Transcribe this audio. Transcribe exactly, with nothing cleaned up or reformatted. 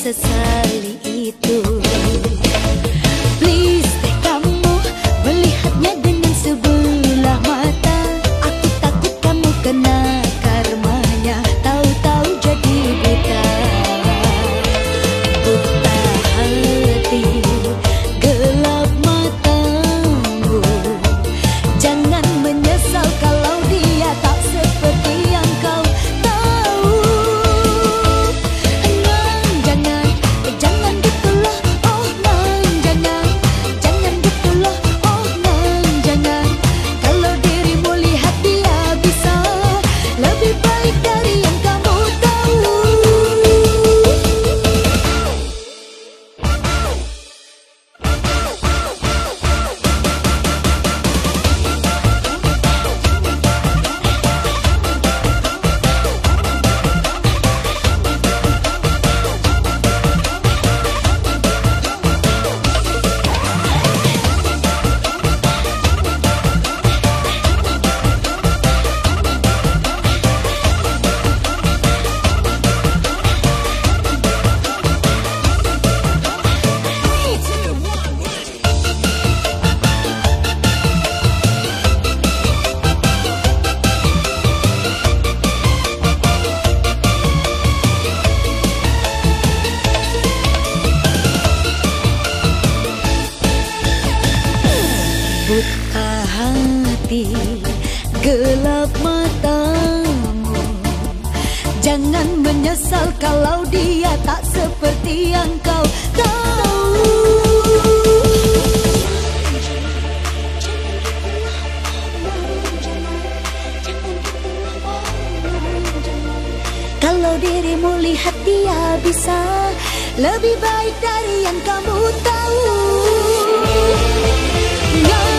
sesali itu. Please deh kamu melihatnya dengan sebelah mata. Aku takut kamu kena karmanya, tahu-tahu jadi buta. Buta hati, gelap matamu. Jangan menyesal kalau dia tak seperti yang kau tahu. Nang, jangan, jangan gitulah. Oh nang, jangan, jangan gitulah. Oh nang, jangan. Kalau dirimu lihat dia bisa lebih baik dari yang kamu tahu. Buta hati, gelap matamu. Jangan menyesal kalau dia tak seperti yang kau tahu. Kalau dirimu lihat dia bisa lebih baik dari yang kamu tahu. No.